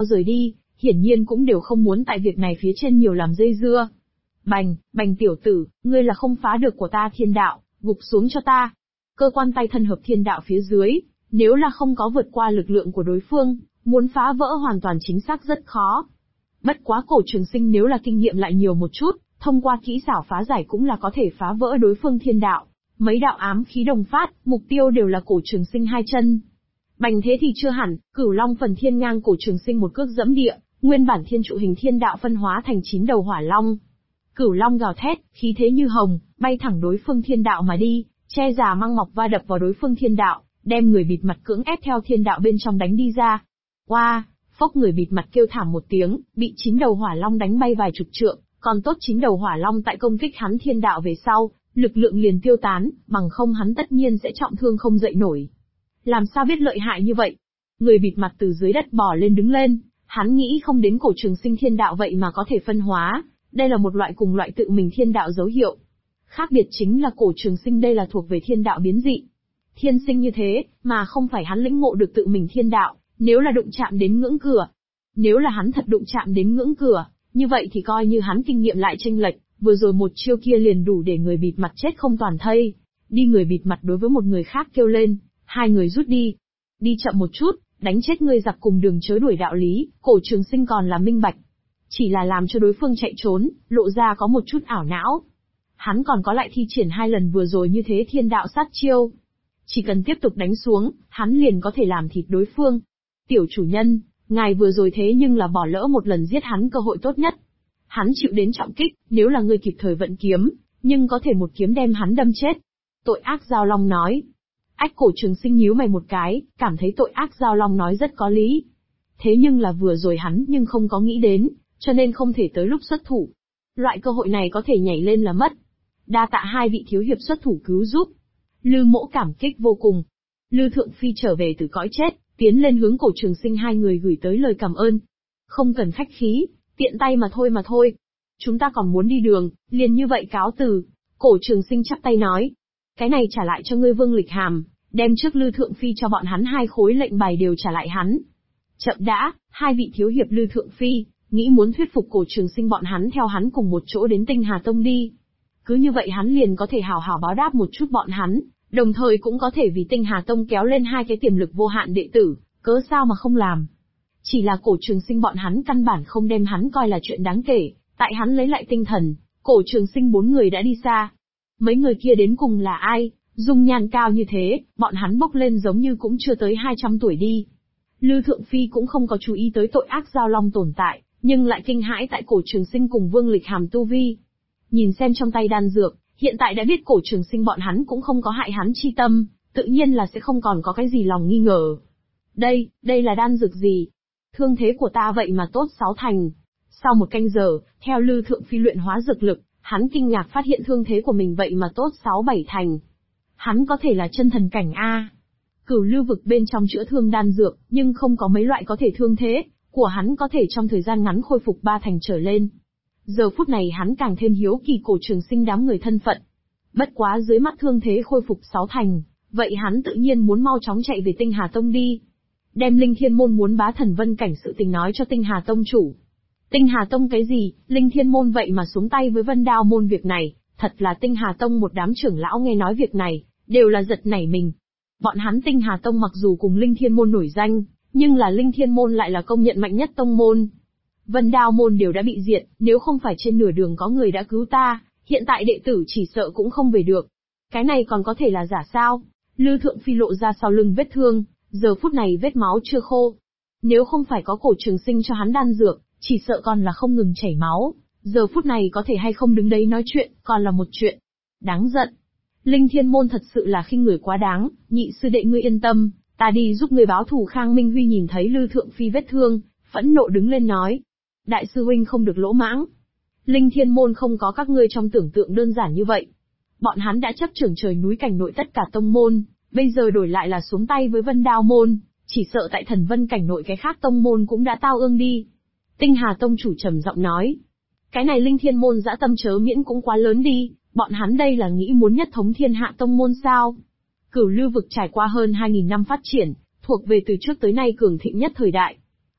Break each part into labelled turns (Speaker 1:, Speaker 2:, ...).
Speaker 1: rời đi, hiển nhiên cũng đều không muốn tại việc này phía trên nhiều làm dây dưa. Bành, bành tiểu tử, ngươi là không phá được của ta thiên đạo, gục xuống cho ta. Cơ quan tay thân hợp thiên đạo phía dưới, nếu là không có vượt qua lực lượng của đối phương, muốn phá vỡ hoàn toàn chính xác rất khó. Bất quá Cổ Trường Sinh nếu là kinh nghiệm lại nhiều một chút, thông qua kỹ xảo phá giải cũng là có thể phá vỡ đối phương thiên đạo. Mấy đạo ám khí đồng phát, mục tiêu đều là Cổ Trường Sinh hai chân. Bành thế thì chưa hẳn, Cửu Long phần thiên ngang Cổ Trường Sinh một cước dẫm địa, nguyên bản thiên trụ hình thiên đạo phân hóa thành 9 đầu hỏa long. Cửu Long gào thét, khí thế như hồng, bay thẳng đối phương thiên đạo mà đi, che già mang mọc va đập vào đối phương thiên đạo, đem người bịt mặt cưỡng ép theo thiên đạo bên trong đánh đi ra. Oa, phốc, người bịt mặt kêu thảm một tiếng, bị 9 đầu hỏa long đánh bay vài chục trượng, còn tốt 9 đầu hỏa long tại công kích hắn thiên đạo về sau, lực lượng liền tiêu tán, bằng không hắn tất nhiên sẽ trọng thương không dậy nổi. Làm sao biết lợi hại như vậy? Người bịt mặt từ dưới đất bò lên đứng lên, hắn nghĩ không đến Cổ Trường Sinh thiên đạo vậy mà có thể phân hóa, đây là một loại cùng loại tự mình thiên đạo dấu hiệu. Khác biệt chính là Cổ Trường Sinh đây là thuộc về thiên đạo biến dị. Thiên sinh như thế, mà không phải hắn lĩnh ngộ được tự mình thiên đạo, nếu là đụng chạm đến ngưỡng cửa. Nếu là hắn thật đụng chạm đến ngưỡng cửa, như vậy thì coi như hắn kinh nghiệm lại chênh lệch, vừa rồi một chiêu kia liền đủ để người bịt mặt chết không toàn thây. Đi, người bịt mặt đối với một người khác kêu lên, hai người rút đi. Đi chậm một chút, đánh chết ngươi giặc cùng đường chớ đuổi đạo lý, Cổ Trường Sinh còn là minh bạch. Chỉ là làm cho đối phương chạy trốn, lộ ra có một chút ảo não. Hắn còn có lại thi triển 2 lần vừa rồi như thế thiên đạo sát chiêu. Chỉ cần tiếp tục đánh xuống, hắn liền có thể làm thịt đối phương. Tiểu chủ nhân, ngài vừa rồi thế nhưng là bỏ lỡ một lần giết hắn cơ hội tốt nhất. Hắn chịu đến trọng kích, nếu là ngươi kịp thời vận kiếm, nhưng có thể một kiếm đem hắn đâm chết. Tội ác Giao Long nói. Ách, Cổ Trường Sinh nhíu mày một cái, cảm thấy tội ác Giao Long nói rất có lý. Thế nhưng là vừa rồi hắn nhưng không có nghĩ đến, cho nên không thể tới lúc xuất thủ. Loại cơ hội này có thể nhảy lên là mất. Đa tạ hai vị thiếu hiệp xuất thủ cứu giúp. Lư Mỗ cảm kích vô cùng. Lư Thượng Phi trở về từ cõi chết, tiến lên hướng Cổ Trường Sinh hai người gửi tới lời cảm ơn. Không cần khách khí, tiện tay mà thôi. Chúng ta còn muốn đi đường, liền như vậy cáo từ. Cổ Trường Sinh chắp tay nói. Cái này trả lại cho ngươi Vương Lịch Hàm, đem trước Lư Thượng Phi cho bọn hắn 2 khối lệnh bài đều trả lại hắn. Chậm đã, hai vị thiếu hiệp Lư Thượng Phi, nghĩ muốn thuyết phục Cổ Trường Sinh bọn hắn theo hắn cùng một chỗ đến Tinh Hà Tông đi. Cứ như vậy hắn liền có thể hảo hảo báo đáp một chút bọn hắn, đồng thời cũng có thể vì Tinh Hà Tông kéo lên 2 cái tiềm lực vô hạn đệ tử, cớ sao mà không làm. Chỉ là Cổ Trường Sinh bọn hắn căn bản không đem hắn coi là chuyện đáng kể, tại hắn lấy lại tinh thần, Cổ Trường Sinh 4 người đã đi xa. Mấy người kia đến cùng là ai, dung nhan cao như thế, bọn hắn bốc lên giống như cũng chưa tới 200 tuổi đi. Lư Thượng Phi cũng không có chú ý tới tội ác Giao Long tồn tại, nhưng lại kinh hãi tại Cổ Trường Sinh cùng Vương Lịch Hàm tu vi. Nhìn xem trong tay đan dược, hiện tại đã biết Cổ Trường Sinh bọn hắn cũng không có hại hắn chi tâm, tự nhiên là sẽ không còn có cái gì lòng nghi ngờ. Đây là đan dược gì? Thương thế của ta vậy mà tốt 6 thành. Sau 1 canh giờ, theo Lư Thượng Phi luyện hóa dược lực, hắn kinh ngạc phát hiện thương thế của mình vậy mà tốt 6-7 thành. Hắn có thể là chân thần cảnh A. Cửu Lưu vực bên trong chữa thương đan dược, nhưng không có mấy loại có thể thương thế, của hắn có thể trong thời gian ngắn khôi phục 3 thành trở lên. Giờ phút này hắn càng thêm hiếu kỳ Cổ Trường Sinh đám người thân phận. Bất quá dưới mắt thương thế khôi phục 6 thành, vậy hắn tự nhiên muốn mau chóng chạy về Tinh Hà Tông đi. Đem Linh Thiên Môn muốn bá thần vân cảnh sự tình nói cho Tinh Hà Tông chủ. Tinh Hà Tông cái gì, Linh Thiên Môn vậy mà xuống tay với Vân Đao Môn việc này, thật là Tinh Hà Tông một đám trưởng lão nghe nói việc này, đều là giật nảy mình. Bọn hắn Tinh Hà Tông mặc dù cùng Linh Thiên Môn nổi danh, nhưng là Linh Thiên Môn lại là công nhận mạnh nhất tông môn. Vân Đao Môn đều đã bị diệt, nếu không phải trên nửa đường có người đã cứu ta, hiện tại đệ tử chỉ sợ cũng không về được. Cái này còn có thể là giả sao? Lư Thượng Phi lộ ra sau lưng vết thương, giờ phút này vết máu chưa khô. Nếu không phải có Cổ Trường Sinh cho hắn đan dược, chỉ sợ còn là không ngừng chảy máu, giờ phút này có thể hay không đứng đấy nói chuyện, còn là một chuyện. Đáng giận. Linh Thiên Môn thật sự là khinh người quá đáng, nhị sư đệ ngươi yên tâm, ta đi giúp ngươi báo thù. Khang Minh Huy nhìn thấy Lư Thượng Phi vết thương, phẫn nộ đứng lên nói. Đại sư huynh không được lỗ mãng. Linh Thiên Môn không có các ngươi trong tưởng tượng đơn giản như vậy. Bọn hắn đã chấp trưởng trời núi cảnh nội tất cả tông môn, bây giờ đổi lại là xuống tay với Vân Đao Môn, chỉ sợ tại Thần Vân cảnh nội cái khác tông môn cũng đã tao ương đi. Tinh Hà Tông chủ trầm giọng nói. Cái này Linh Thiên Môn dã tâm chớ miễn cũng quá lớn đi, bọn hắn đây là nghĩ muốn nhất thống thiên hạ tông môn sao? Cửu Lưu vực trải qua hơn 2000 năm phát triển, thuộc về từ trước tới nay cường thịnh nhất thời đại.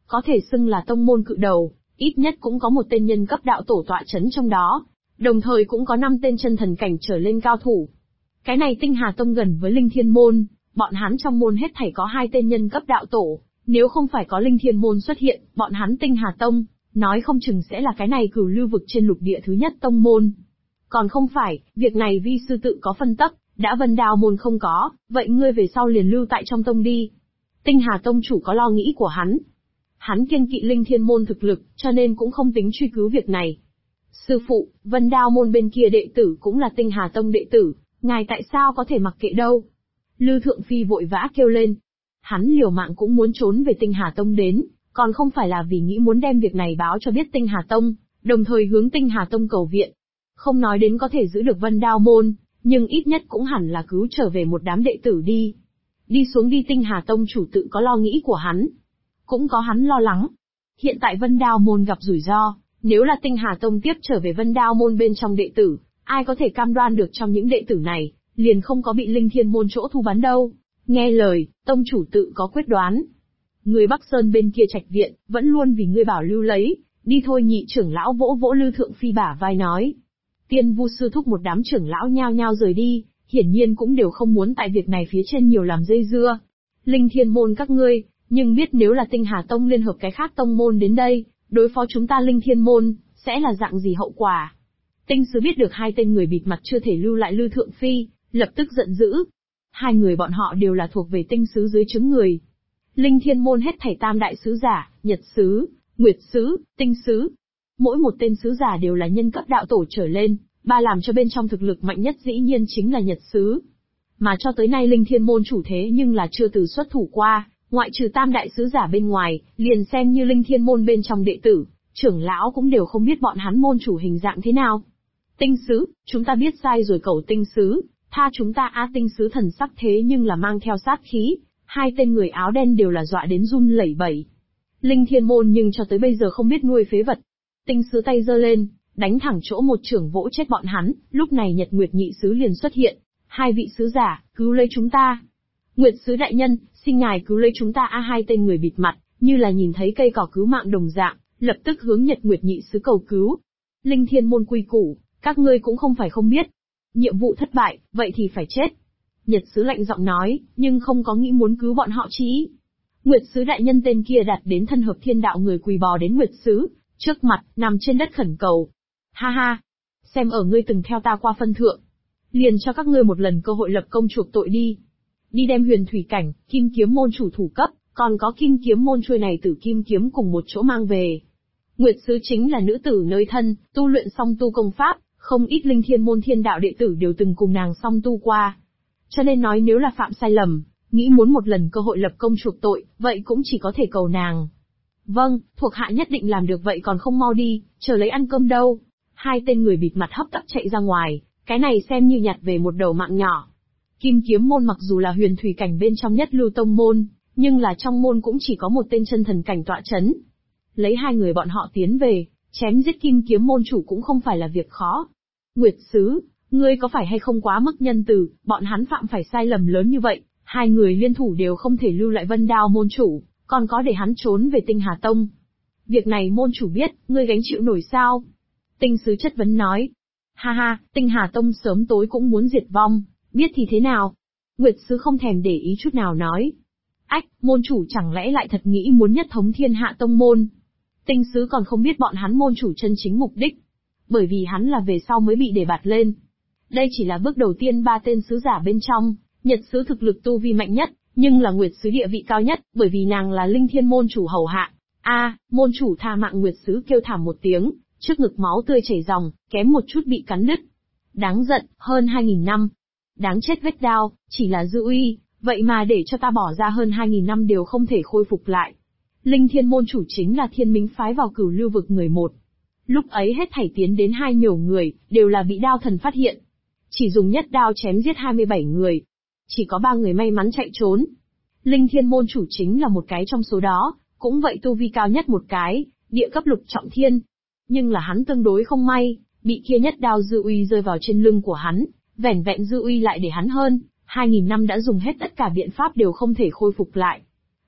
Speaker 1: Có thể xưng là tông môn cự đầu, ít nhất cũng có một tên nhân cấp đạo tổ tọa chấn trong đó, đồng thời cũng có 5 tên chân thần cảnh trở lên cao thủ. Cái này Tinh Hà Tông gần với Linh Thiên Môn, bọn hắn trong môn hết thảy có 2 tên nhân cấp đạo tổ, nếu không phải có Linh Thiên Môn xuất hiện, bọn hắn Tinh Hà Tông, nói không chừng sẽ là cái này cửu lưu vực trên lục địa thứ nhất tông môn. Còn không phải, việc này vi sư tự có phân tắc, đã Vân Đao môn không có, vậy ngươi về sau liền lưu tại trong tông đi. Tinh Hà Tông chủ có lo nghĩ của hắn. Hắn kiêng kỵ Linh Thiên Môn thực lực, cho nên cũng không tính truy cứu việc này. Sư phụ, Vân Đao môn bên kia đệ tử cũng là Tinh Hà Tông đệ tử, ngài tại sao có thể mặc kệ đâu? Lư Thượng Phi vội vã kêu lên. Hắn liều mạng cũng muốn trốn về Tinh Hà Tông đến, còn không phải là vì nghĩ muốn đem việc này báo cho biết Tinh Hà Tông, đồng thời hướng Tinh Hà Tông cầu viện. Không nói đến có thể giữ được Vân Đao môn, nhưng ít nhất cũng hẳn là cứu trở về một đám đệ tử đi. Đi xuống đi. Tinh Hà Tông chủ tự có lo nghĩ của hắn. Cũng có hắn lo lắng. Hiện tại Vân Đao môn gặp rủi ro, nếu là Tinh Hà Tông tiếp trở về Vân Đao môn bên trong đệ tử, ai có thể cam đoan được trong những đệ tử này, liền không có bị Linh Thiên môn chỗ thu bắn đâu. Nghe lời, tông chủ tự có quyết đoán. Người Bắc Sơn bên kia trạch viện, vẫn luôn vì ngươi bảo lưu lấy, đi thôi. Nhị trưởng lão vỗ vỗ Lư Thượng Phi bả vai nói. Tiên Vu sư thúc một đám trưởng lão nhao nhao rời đi, hiển nhiên cũng đều không muốn tại việc này phía trên nhiều làm dây dưa. Linh Thiên môn các ngươi, nhưng biết nếu là Tinh Hà Tông liên hợp cái khác tông môn đến đây, đối phó chúng ta Linh Thiên môn, sẽ là dạng gì hậu quả? Tinh sứ biết được 2 tên người bịt mặt chưa thể lưu lại Lư Thượng Phi, lập tức giận dữ. 2 người bọn họ đều là thuộc về tinh sứ dưới trướng người. Linh Thiên môn hết thảy 3 đại sứ giả, Nhật sứ, Nguyệt sứ, Tinh sứ. Mỗi một tên sứ giả đều là nhân cấp đạo tổ trở lên, làm cho bên trong thực lực mạnh nhất dĩ nhiên chính là Nhật sứ. Mà cho tới nay Linh Thiên môn chủ thế nhưng là chưa từ xuất thủ qua, ngoại trừ 3 đại sứ giả bên ngoài, liền xem như Linh Thiên môn bên trong đệ tử, trưởng lão cũng đều không biết bọn hắn môn chủ hình dạng thế nào. Tinh sứ, chúng ta biết sai rồi cẩu tinh sứ, tha chúng ta. Tinh sứ thần sắc thế nhưng là mang theo sát khí, 2 tên người áo đen đều là dọa đến run lẩy bẩy. Linh Thiên môn nhưng cho tới bây giờ không biết nuôi phế vật. Tinh sứ tay giơ lên, đánh thẳng chỗ một trưởng vỗ chết bọn hắn. Lúc này Nhật Nguyệt nhị sứ liền xuất hiện. 2 vị sứ giả, cứu lấy chúng ta. Nguyệt sứ đại nhân, xin ngài cứu lấy chúng ta. 2 tên người bịt mặt, như là nhìn thấy cây cỏ cứu mạng đồng dạng, lập tức hướng Nhật Nguyệt nhị sứ cầu cứu. Linh Thiên môn quy củ, các ngươi cũng không phải không biết. Nhiệm vụ thất bại, vậy thì phải chết. Nhật sứ lạnh giọng nói, nhưng không có nghĩ muốn cứu bọn họ chí. Nguyệt sứ đại nhân tên kia đặt đến thân hợp thiên đạo người quỳ bò đến Nguyệt sứ trước mặt, nằm trên đất khẩn cầu. Ha ha, xem ở ngươi từng theo ta qua phân thượng, liền cho các ngươi một lần cơ hội lập công chuộc tội đi. Đi đem huyền thủy cảnh, kim kiếm môn chủ thủ cấp, còn có kim kiếm môn chuôi này tử kim kiếm cùng một chỗ mang về. Nguyệt sứ chính là nữ tử nơi thân, tu luyện song tu công pháp, không ít Linh Thiên môn thiên đạo đệ tử đều từng cùng nàng song tu qua. Cho nên nói nếu là phạm sai lầm, nghĩ muốn một lần cơ hội lập công chuộc tội, vậy cũng chỉ có thể cầu nàng. Vâng, thuộc hạ nhất định làm được. Vậy còn không mau đi, chờ lấy ăn cơm đâu. 2 tên người bịt mặt hấp tấp chạy ra ngoài, cái này xem như nhặt về một đầu mạng nhỏ. Kim kiếm môn mặc dù là huyền thủy cảnh bên trong nhất lưu tông môn, nhưng là trong môn cũng chỉ có một tên chân thần cảnh tọa chấn. Lấy 2 người bọn họ tiến về, chém giết kim kiếm môn chủ cũng không phải là việc khó. Nguyệt sứ, ngươi có phải hay không quá mức nhân từ, bọn hắn phạm phải sai lầm lớn như vậy, 2 người liên thủ đều không thể lưu lại Vân Đao môn chủ, còn có để hắn trốn về Tinh Hà Tông. Việc này môn chủ biết, ngươi gánh chịu nổi sao? Tinh sứ chất vấn nói. Ha ha, Tinh Hà Tông sớm tối cũng muốn diệt vong, biết thì thế nào? Nguyệt sứ không thèm để ý chút nào nói. Ách, môn chủ chẳng lẽ lại thật nghĩ muốn nhất thống thiên hạ tông môn? Tinh sứ còn không biết bọn hắn môn chủ chân chính mục đích. Bởi vì hắn là về sau mới bị đề bạt lên. Đây chỉ là bước đầu tiên 3 tên sứ giả bên trong, Nhật sứ thực lực tu vi mạnh nhất, nhưng là Nguyệt sứ địa vị cao nhất, bởi vì nàng là Linh Thiên môn chủ hầu hạ. Môn chủ tha mạng. Nguyệt sứ kêu thảm một tiếng, trước ngực máu tươi chảy ròng, kém một chút bị cắn đứt. Đáng giận, hơn 2000 năm. Đáng chết vết đao, chỉ là dư uy, vậy mà để cho ta bỏ ra hơn 2000 năm đều không thể khôi phục lại. Linh Thiên môn chủ chính là Thiên Minh phái vào cửu lưu vực người một. Lúc ấy hết thảy tiến đến 2 nhổ người, đều là bị đao thần phát hiện. Chỉ dùng nhất đao chém giết 27 người. Chỉ có 3 người may mắn chạy trốn. Linh Thiên môn chủ chính là một cái trong số đó, cũng vậy tu vi cao nhất một cái, địa cấp lục trọng thiên. Nhưng là hắn tương đối không may, bị kia nhất đao dư uy rơi vào trên lưng của hắn, vẻn vẹn dư uy lại để hắn hơn 2000 năm đã dùng hết tất cả biện pháp đều không thể khôi phục lại.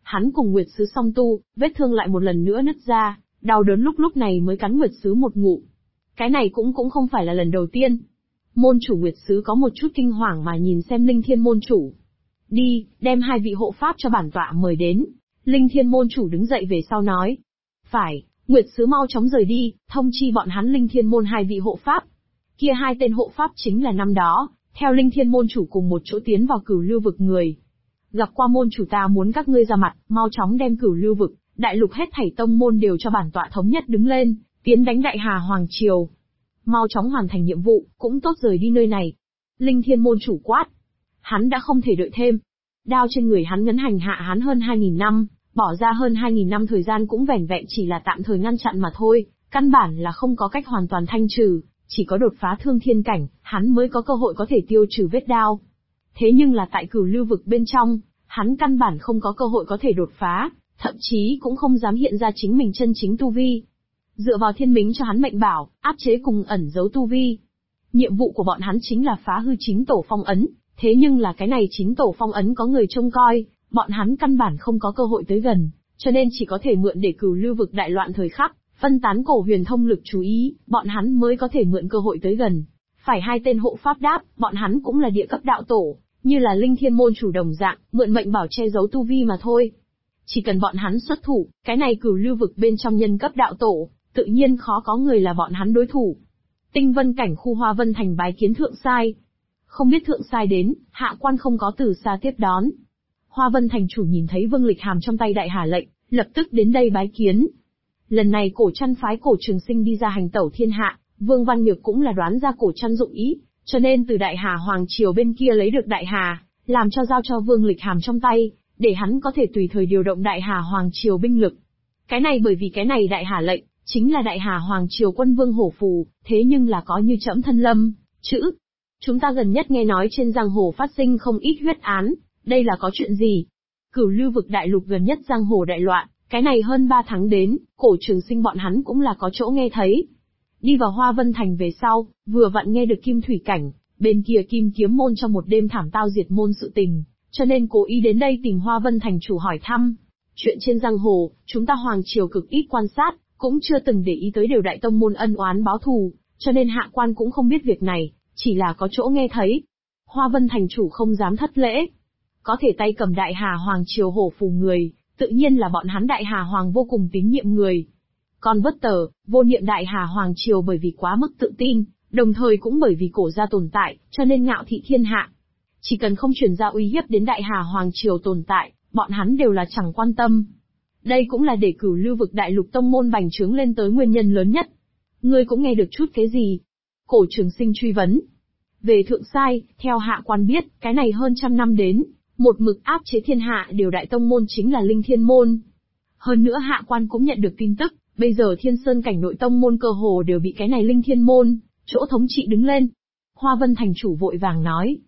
Speaker 1: Hắn cùng Nguyệt Sứ song tu, vết thương lại một lần nữa nứt ra, đau đớn lúc này mới cắn Nguyệt Sứ một ngụm. Cái này cũng không phải là lần đầu tiên. Môn chủ Nguyệt Sứ có một chút kinh hoàng mà nhìn xem Linh Thiên môn chủ. Đi, đem 2 vị hộ pháp cho bản tọa mời đến. Linh Thiên môn chủ đứng dậy về sau nói. Phải, Nguyệt Sứ mau chóng rời đi, thông chi bọn hắn Linh Thiên môn 2 vị hộ pháp. Kia 2 tên hộ pháp chính là năm đó, theo Linh Thiên môn chủ cùng một chỗ tiến vào Cửu Lưu vực người. Gặp qua môn chủ, ta muốn các ngươi ra mặt, mau chóng đem Cửu Lưu vực, đại lục hết thảy tông môn đều cho bản tọa thống nhất đứng lên, tiến đánh Đại Hà Hoàng Triều. Mau chóng hoàn thành nhiệm vụ, cũng tốt rời đi nơi này. Linh Thiên môn chủ quát. Hắn đã không thể đợi thêm. Đao trên người hắn ngấn hành hạ hắn hơn 2.000 năm, bỏ ra hơn 2.000 năm thời gian cũng vẻn vẹn chỉ là tạm thời ngăn chặn mà thôi, căn bản là không có cách hoàn toàn thanh trừ, chỉ có đột phá thương thiên cảnh, hắn mới có cơ hội có thể tiêu trừ vết đao. Thế nhưng là tại Cửu Lưu vực bên trong, hắn căn bản không có cơ hội có thể đột phá, thậm chí cũng không dám hiện ra chính mình chân chính tu vi. Dựa vào thiên mính cho hắn mệnh bảo, áp chế cùng ẩn giấu tu vi. Nhiệm vụ của bọn hắn chính là phá hư 9 tổ phong ấn, thế nhưng là cái này 9 tổ phong ấn có người trông coi, bọn hắn căn bản không có cơ hội tới gần, cho nên chỉ có thể mượn để Cửu Lưu vực đại loạn thời khắc, phân tán cổ huyền thông lực chú ý, bọn hắn mới có thể mượn cơ hội tới gần. Phải 2 tên hộ pháp đáp, bọn hắn cũng là địa cấp đạo tổ, như là Linh Thiên môn chủ đồng dạng, mượn mệnh bảo che giấu tu vi mà thôi. Chỉ cần bọn hắn xuất thủ, cái này Cửu Lưu vực bên trong nhân cấp đạo tổ, tự nhiên khó có người là bọn hắn đối thủ. Tinh vân cảnh khu Hoa Vân thành bái kiến thượng sai. Không biết thượng sai đến, hạ quan không có từ xa tiếp đón. Hoa Vân thành chủ nhìn thấy Vương Lịch Hàm trong tay đại hà lệnh, lập tức đến đây bái kiến. Lần này cổ trăn phái cổ Trường Sinh đi ra hành tẩu thiên hạ, Vương Văn Nhược cũng là đoán ra cổ trăn dụng ý, cho nên từ Đại Hà Hoàng Triều bên kia lấy được Đại Hà, làm cho giao cho Vương Lịch Hàm trong tay, để hắn có thể tùy thời điều động Đại Hà Hoàng Triều binh lực. Cái này bởi vì cái này đại hà lệnh, chính là Đại Hà Hoàng Triều quân vương hổ phù, thế nhưng là có như trẫm thân lâm, chữ. Chúng ta gần nhất nghe nói trên giang hồ phát sinh không ít huyết án, đây là có chuyện gì? Cửu Lưu vực đại lục gần nhất giang hồ đại loạn, cái này hơn 3 tháng đến, cổ Trường Sinh bọn hắn cũng là có chỗ nghe thấy. Đi vào Hoa Vân thành về sau, vừa vặn nghe được Kim Thủy cảnh, bên kia Kim Kiếm môn trong một đêm thảm tao diệt môn sự tình, cho nên cố ý đến đây tìm Hoa Vân thành chủ hỏi thăm. Chuyện trên giang hồ, chúng ta Hoàng Triều cực ít quan sát, cũng chưa từng để ý tới đều đại tông môn ân oán báo thù, cho nên hạ quan cũng không biết việc này, chỉ là có chỗ nghe thấy. Hoa Vân thành chủ không dám thất lễ. Có thể tay cầm Đại Hà Hoàng Triều hổ phù người, tự nhiên là bọn hắn Đại Hà Hoàng vô cùng tín nhiệm người. Còn Vất Tờ, vô niệm Đại Hà Hoàng Triều bởi vì quá mức tự tin, đồng thời cũng bởi vì cổ gia tồn tại, cho nên ngạo thị thiên hạ. Chỉ cần không truyền ra uy hiếp đến Đại Hà Hoàng Triều tồn tại, bọn hắn đều là chẳng quan tâm. Đây cũng là để Cửu Lưu vực đại lục tông môn bành trướng lên tới nguyên nhân lớn nhất. Ngươi cũng nghe được chút cái gì? Cổ Trường Sinh truy vấn. Về thượng sai, theo hạ quan biết, cái này hơn 100 năm đến, một mực áp chế thiên hạ đều đại tông môn chính là Linh Thiên môn. Hơn nữa hạ quan cũng nhận được tin tức, bây giờ Thiên Sơn cảnh nội tông môn cơ hồ đều bị cái này Linh Thiên môn chỗ thống trị đứng lên. Hoa Vân thành chủ vội vàng nói,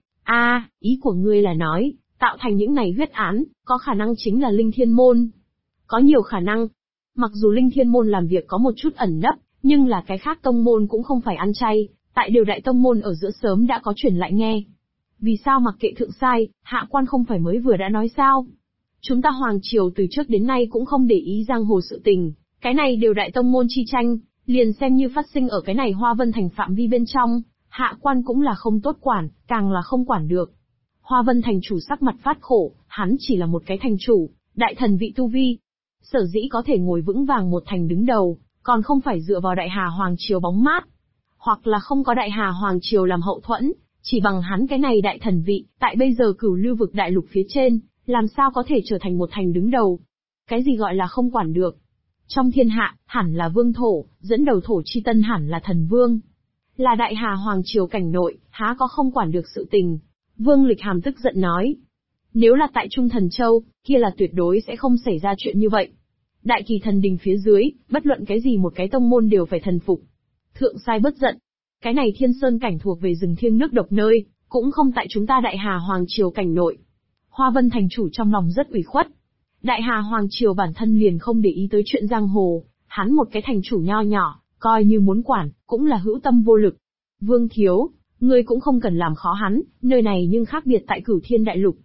Speaker 1: ý của ngươi là nói, tạo thành những này huyết án, có khả năng chính là Linh Thiên môn. Có nhiều khả năng. Mặc dù Linh Thiên môn làm việc có một chút ẩn nấp, nhưng là cái khác tông môn cũng không phải ăn chay, tại đều đại tông môn ở giữa sớm đã có truyền lại nghe. Vì sao mặc kệ thượng sai, hạ quan không phải mới vừa đã nói sao? Chúng ta Hoàng Triều từ trước đến nay cũng không để ý giang hồ sự tình, cái này đều đại tông môn chi tranh, liền xem như phát sinh ở cái này Hoa Vân thành phạm vi bên trong, hạ quan cũng là không tốt quản, càng là không quản được. Hoa Vân thành chủ sắc mặt phát khổ, hắn chỉ là một cái thành chủ, đại thần vị tu vi. Sở dĩ có thể ngồi vững vàng một thành đứng đầu, còn không phải dựa vào Đại Hà Hoàng Triều bóng mát, hoặc là không có Đại Hà Hoàng Triều làm hậu thuẫn, chỉ bằng hắn cái này đại thần vị, tại bây giờ Cửu Lưu vực đại lục phía trên, làm sao có thể trở thành một thành đứng đầu. Cái gì gọi là không quản được? Trong thiên hạ, hẳn là vương thổ, dẫn đầu thổ chi tân hẳn là thần vương. Là Đại Hà Hoàng Triều cảnh nội, há có không quản được sự tình. Vương Lịch Hàm tức giận nói. Nếu là tại Trung Thần Châu, kia là tuyệt đối sẽ không xảy ra chuyện như vậy. Đại Kỳ thần đình phía dưới, bất luận cái gì một cái tông môn đều phải thần phục. Thượng sai bất giận. Cái này Thiên Sơn cảnh thuộc về rừng thiêng nước độc nơi, cũng không tại chúng ta Đại Hà Hoàng Triều cảnh nội. Hoa Vân thành chủ trong lòng rất ủy khuất. Đại Hà Hoàng Triều bản thân liền không để ý tới chuyện giang hồ, hắn một cái thành chủ nho nhỏ, coi như muốn quản, cũng là hữu tâm vô lực. Vương thiếu, ngươi cũng không cần làm khó hắn, nơi này nhưng khác biệt tại Cửu Thiên đại lục.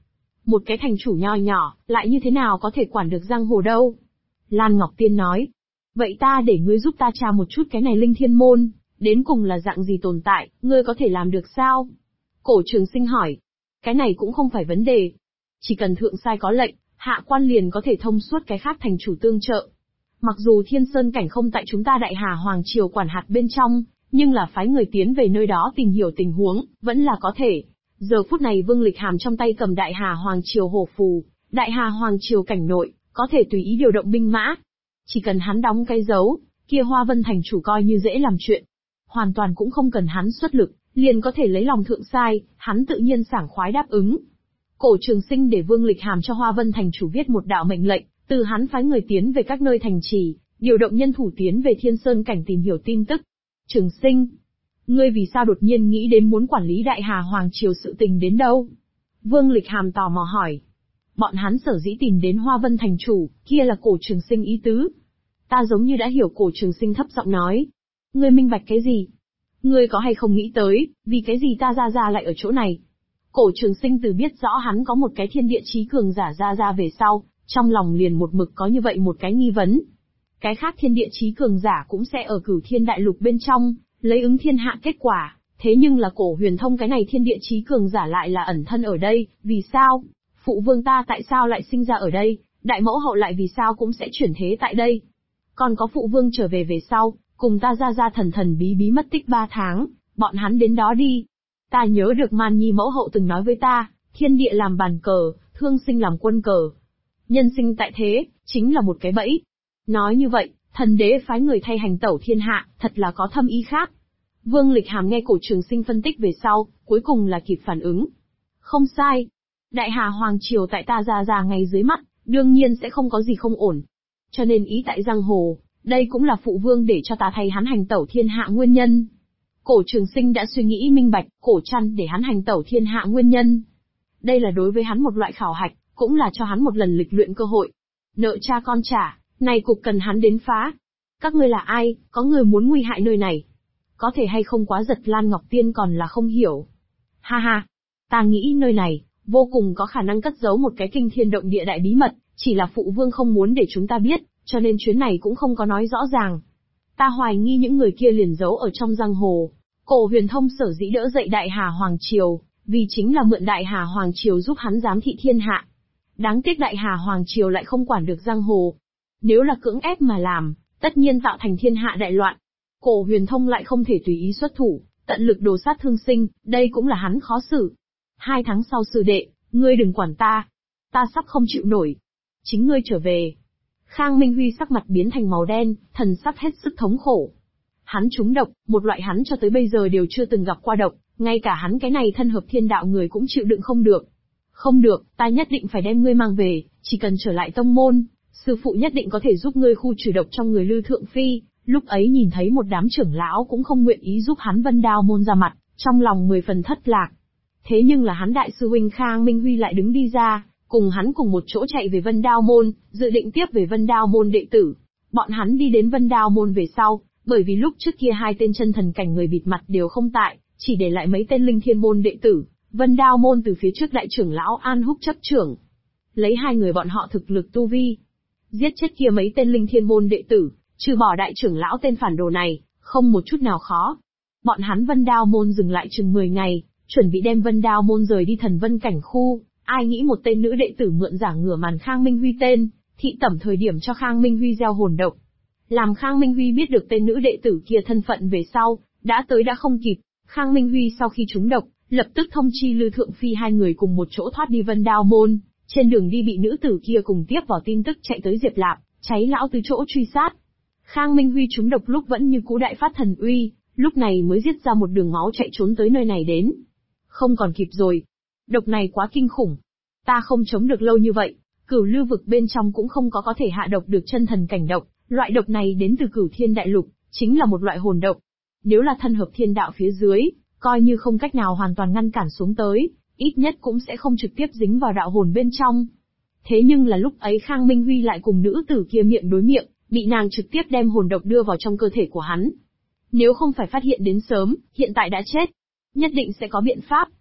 Speaker 1: Một cái thành chủ nho nhỏ, lại như thế nào có thể quản được giang hồ đâu? Lan Ngọc Tiên nói. Vậy ta để ngươi giúp ta tra một chút cái này Linh Thiên Môn, đến cùng là dạng gì tồn tại, ngươi có thể làm được sao? Cổ Trường Sinh hỏi. Cái này cũng không phải vấn đề. Chỉ cần thượng sai có lệnh, hạ quan liền có thể thông suốt cái khác thành chủ tương trợ. Mặc dù Thiên Sơn cảnh không tại chúng ta Đại Hà Hoàng Triều quản hạt bên trong, nhưng là phái người tiến về nơi đó tìm hiểu tình huống, vẫn là có thể. Giờ phút này Vương Lịch Hàm trong tay cầm Đại Hà Hoàng Triều hổ phù, Đại Hà Hoàng Triều cảnh nội, có thể tùy ý điều động binh mã. Chỉ cần hắn đóng cái dấu, kia Hoa Vân thành chủ coi như dễ làm chuyện. Hoàn toàn cũng không cần hắn xuất lực, liền có thể lấy lòng thượng sai, hắn tự nhiên sảng khoái đáp ứng. Cổ Trường Sinh để Vương Lịch Hàm cho Hoa Vân thành chủ viết một đạo mệnh lệnh, từ hắn phái người tiến về các nơi thành trì, điều động nhân thủ tiến về Thiên Sơn cảnh tìm hiểu tin tức. Trường Sinh, ngươi vì sao đột nhiên nghĩ đến muốn quản lý Đại Hà Hoàng Triều sự tình đến đâu? Vương Lịch Hàm tò mò hỏi. Bọn hắn sở dĩ tìm đến Hoa Vân thành chủ, kia là Cổ Trường Sinh ý tứ. Ta giống như đã hiểu. Cổ Trường Sinh thấp giọng nói. Ngươi minh bạch cái gì? Ngươi có hay không nghĩ tới, vì cái gì ta ra lại ở chỗ này? Cổ Trường Sinh từ biết rõ hắn có một cái thiên địa chí cường giả ra về sau, trong lòng liền một mực có như vậy một cái nghi vấn. Cái khác thiên địa chí cường giả cũng sẽ ở Cửu Thiên Đại Lục bên trong, lấy ứng thiên hạ kết quả, thế nhưng là Cổ Huyền Thông cái này thiên địa chí cường giả lại là ẩn thân ở đây, vì sao? Phụ vương ta tại sao lại sinh ra ở đây, đại mẫu hậu lại vì sao cũng sẽ chuyển thế tại đây? Còn có phụ vương trở về sau, cùng ta ra thần bí mất tích 3 tháng, bọn hắn đến đó đi. Ta nhớ được Man Nhi mẫu hậu từng nói với ta, thiên địa làm bàn cờ, thương sinh làm quân cờ. Nhân sinh tại thế, chính là một cái bẫy. Nói như vậy, thần đế phái người thay hành tẩu thiên hạ, thật là có thâm ý khác. Vương Lịch Hàm nghe Cổ Trường Sinh phân tích về sau, cuối cùng là kịp phản ứng. Không sai. Đại Hà Hoàng Triều tại ta ra ngay dưới mắt, đương nhiên sẽ không có gì không ổn. Cho nên ý tại giang hồ, đây cũng là phụ vương để cho ta thay hắn hành tẩu thiên hạ nguyên nhân. Cổ Trường Sinh đã suy nghĩ minh bạch, Cổ Trăn để hắn hành tẩu thiên hạ nguyên nhân. Đây là đối với hắn một loại khảo hạch, cũng là cho hắn một lần lịch luyện cơ hội. Nợ cha con trả, này cục cần hắn đến phá. Các ngươi là ai, có người muốn nguy hại nơi này? Có thể hay không quá giật Lan Ngọc Tiên còn là không hiểu. Ha ha, ta nghĩ nơi này, vô cùng có khả năng cất giấu một cái kinh thiên động địa đại bí mật, chỉ là phụ vương không muốn để chúng ta biết, cho nên chuyến này cũng không có nói rõ ràng. Ta hoài nghi những người kia liền giấu ở trong giang hồ. Cổ Huyền Thông sở dĩ đỡ dậy Đại Hà Hoàng Triều, vì chính là mượn Đại Hà Hoàng Triều giúp hắn giám thị thiên hạ. Đáng tiếc Đại Hà Hoàng Triều lại không quản được giang hồ. Nếu là cưỡng ép mà làm, tất nhiên tạo thành thiên hạ đại loạn. Cổ Huyền Thông lại không thể tùy ý xuất thủ, tận lực đồ sát thương sinh, đây cũng là hắn khó xử. 2 tháng sau sư đệ, ngươi đừng quản ta. Ta sắp không chịu nổi. Chính ngươi trở về. Khang Minh Huy sắc mặt biến thành màu đen, thần sắc hết sức thống khổ. Hắn trúng độc, một loại hắn cho tới bây giờ đều chưa từng gặp qua độc, ngay cả hắn cái này thân hợp thiên đạo người cũng chịu đựng không được. Không được, ta nhất định phải đem ngươi mang về, chỉ cần trở lại tông môn, sư phụ nhất định có thể giúp ngươi khu trừ độc trong người Lư Thượng Phi. Lúc ấy nhìn thấy một đám trưởng lão cũng không nguyện ý giúp hắn Vân Đao môn ra mặt, trong lòng 10 phần thất lạc. Thế nhưng là hắn đại sư huynh Khang Minh Huy lại đứng đi ra, cùng hắn cùng một chỗ chạy về Vân Đao môn, dự định tiếp về Vân Đao môn đệ tử. Bọn hắn đi đến Vân Đao môn về sau, bởi vì lúc trước kia 2 tên chân thần cảnh người bịt mặt đều không tại, chỉ để lại mấy tên Linh Thiên môn đệ tử. Vân Đao môn từ phía trước đại trưởng lão An Húc chấp trưởng, lấy 2 người bọn họ thực lực tu vi, giết chết kia mấy tên Linh Thiên môn đệ tử, trừ bỏ đại trưởng lão tên phản đồ này, không một chút nào khó. Bọn hắn Vân Đao môn dừng lại chừng 10 ngày, chuẩn bị đem Vân Đao môn rời đi Thần Vân cảnh khu. Ai nghĩ một tên nữ đệ tử mượn giả ngửa màn Khang Minh Huy tên, thị tẩm thời điểm cho Khang Minh Huy gieo hồn độc. Làm Khang Minh Huy biết được tên nữ đệ tử kia thân phận về sau, đã tới đã không kịp. Khang Minh Huy sau khi trúng độc, lập tức thông chi Lư Thượng Phi 2 người cùng một chỗ thoát đi Vân Đao môn. Trên đường đi bị nữ tử kia cùng tiếp vào tin tức chạy tới Diệp Lạp, cháy lão tứ chỗ truy sát. Khang Minh Huy trúng độc lúc vẫn như cũ đại phát thần uy, lúc này mới giết ra một đường máu chạy trốn tới nơi này đến. Không còn kịp rồi. Độc này quá kinh khủng. Ta không chống được lâu như vậy, Cửu Lưu vực bên trong cũng không có thể hạ độc được chân thần cảnh độc, loại độc này đến từ Cửu Thiên Đại Lục, chính là một loại hồn độc. Nếu là thân hợp thiên đạo phía dưới, coi như không cách nào hoàn toàn ngăn cản xuống tới, ít nhất cũng sẽ không trực tiếp dính vào đạo hồn bên trong. Thế nhưng là lúc ấy Khang Minh Huy lại cùng nữ tử kia miệng đối miệng, bị nàng trực tiếp đem hồn độc đưa vào trong cơ thể của hắn. Nếu không phải phát hiện đến sớm, hiện tại đã chết. Nhất định sẽ có biện pháp.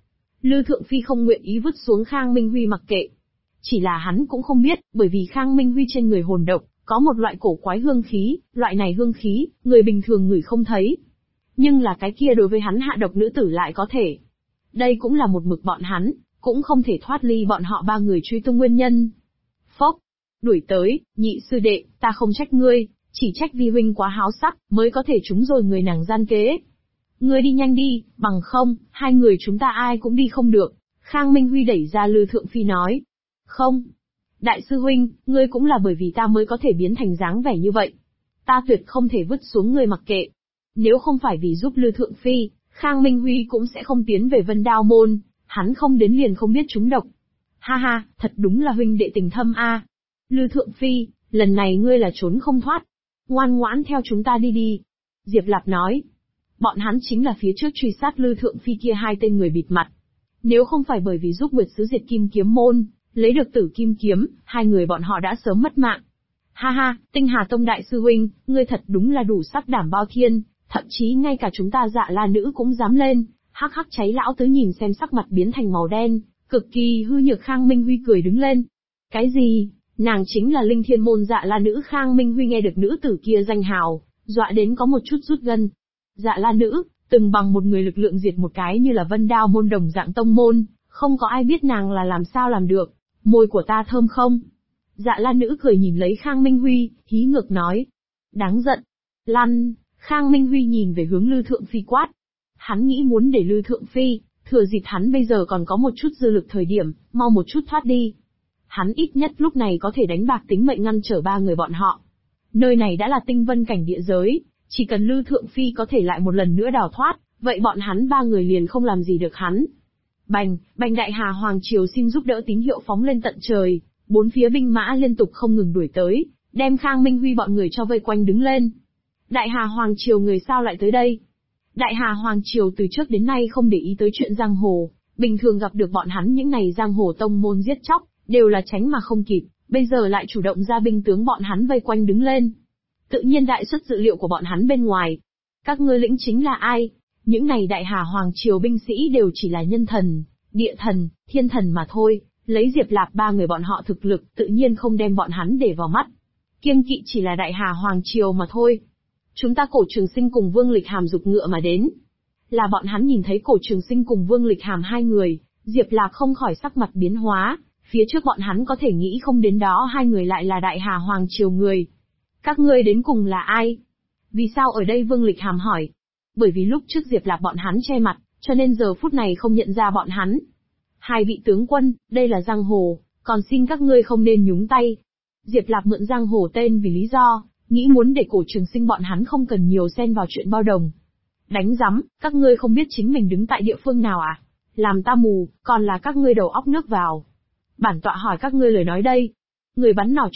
Speaker 1: Lư Thượng Phi không nguyện ý vứt xuống Khang Minh Huy mặc kệ. Chỉ là hắn cũng không biết, bởi vì Khang Minh Huy trên người hồn độc, có một loại cổ quái hương khí, loại này hương khí, người bình thường ngửi không thấy. Nhưng là cái kia đối với hắn hạ độc nữ tử lại có thể. Đây cũng là một mực bọn hắn, cũng không thể thoát ly bọn họ ba người truy tung nguyên nhân. Phốc, đuổi tới, nhị sư đệ, ta không trách ngươi, chỉ trách vi huynh quá háo sắc, mới có thể trúng rồi người nàng gian kế. Ngươi đi nhanh đi, bằng không, hai người chúng ta ai cũng đi không được. Khang Minh Huy đẩy ra Lư Thượng Phi nói. Không. Đại sư huynh, ngươi cũng là bởi vì ta mới có thể biến thành dáng vẻ như vậy. Ta tuyệt không thể vứt xuống ngươi mặc kệ. Nếu không phải vì giúp Lư Thượng Phi, Khang Minh Huy cũng sẽ không tiến về Vân Đao Môn, hắn không đến liền không biết trúng độc. Ha ha, thật đúng là huynh đệ tình thâm a. Lư Thượng Phi, lần này ngươi là trốn không thoát. Ngoan ngoãn theo chúng ta đi đi. Diệp Lạp nói. Bọn hắn chính là phía trước truy sát Lư Thượng Phi kia hai tên người bịt mặt. Nếu không phải bởi vì giúp Nguyệt Sứ diệt Kim Kiếm Môn, lấy được Tử Kim Kiếm, hai người bọn họ đã sớm mất mạng. Ha ha, Tinh Hà Tông đại sư huynh, ngươi thật đúng là đủ sắc đảm bao thiên, thậm chí ngay cả chúng ta Dạ La nữ cũng dám lên. Hắc hắc, cháy lão tứ nhìn xem sắc mặt biến thành màu đen, cực kỳ hư nhược. Khang Minh Huy cười đứng lên. Cái gì? Nàng chính là Linh Thiên Môn Dạ La nữ. Khang Minh Huy nghe được nữ tử kia danh hào, dọa đến có một chút rút gân. Dạ La nữ, từng bằng một người lực lượng diệt một cái như là Vân Đao Môn đồng dạng tông môn, không có ai biết nàng là làm sao làm được. Môi của ta thơm không? Dạ La nữ cười nhìn lấy Khang Minh Huy, hí ngược nói. Đáng giận. Lăn. Khang Minh Huy nhìn về hướng Lư Thượng Phi quát. Hắn nghĩ muốn để Lư Thượng Phi, thừa dịp hắn bây giờ còn có một chút dư lực thời điểm, mau một chút thoát đi. Hắn ít nhất lúc này có thể đánh bạc tính mệnh ngăn trở ba người bọn họ. Nơi này đã là tinh vân cảnh địa giới, chỉ cần Lư Thượng Phi có thể lại một lần nữa đào thoát, vậy bọn hắn ba người liền không làm gì được hắn. Bành, bành, Đại Hà Hoàng Triều xin giúp đỡ tín hiệu phóng lên tận trời, bốn phía binh mã liên tục không ngừng đuổi tới, đem Khang Minh Huy bọn người cho vây quanh đứng lên. Đại Hà Hoàng Triều người sao lại tới đây? Đại Hà Hoàng Triều từ trước đến nay không để ý tới chuyện giang hồ, bình thường gặp được bọn hắn những này giang hồ tông môn giết chóc, đều là tránh mà không kịp, bây giờ lại chủ động ra binh tướng bọn hắn vây quanh đứng lên. Tự nhiên đại xuất dự liệu của bọn hắn bên ngoài. Các ngươi lĩnh chính là ai? Những này Đại Hà Hoàng Triều binh sĩ đều chỉ là nhân thần, địa thần, thiên thần mà thôi, lấy Diệp Lạp ba người bọn họ thực lực tự nhiên không đem bọn hắn để vào mắt. Kiêng kỵ chỉ là Đại Hà Hoàng Triều mà thôi. Chúng ta Cổ Trường Sinh cùng Vương Lịch Hàm giục ngựa mà đến. Là bọn hắn nhìn thấy Cổ Trường Sinh cùng Vương Lịch Hàm hai người, Diệp Lạp không khỏi sắc mặt biến hóa, phía trước bọn hắn có thể nghĩ không đến đó hai người lại là Đại Hà Hoàng Triều người. Các ngươi đến cùng là ai? Vì sao ở đây? Vương Lịch Hàm hỏi. Bởi vì lúc trước Diệp Lạp bọn hắn che mặt, cho nên giờ phút này không nhận ra bọn hắn. Hai vị tướng quân, đây là giang hồ, còn xin các ngươi không nên nhúng tay. Diệp Lạp mượn giang hồ tên vì lý do, nghĩ muốn để Cổ Trường Sinh bọn hắn không cần nhiều xen vào chuyện bao đồng. Đánh rắm, các ngươi không biết chính mình đứng tại địa phương nào à? Làm ta mù, còn là các ngươi đầu óc nước vào. Bản tọa hỏi các ngươi lời nói đây. Người bắn nỏ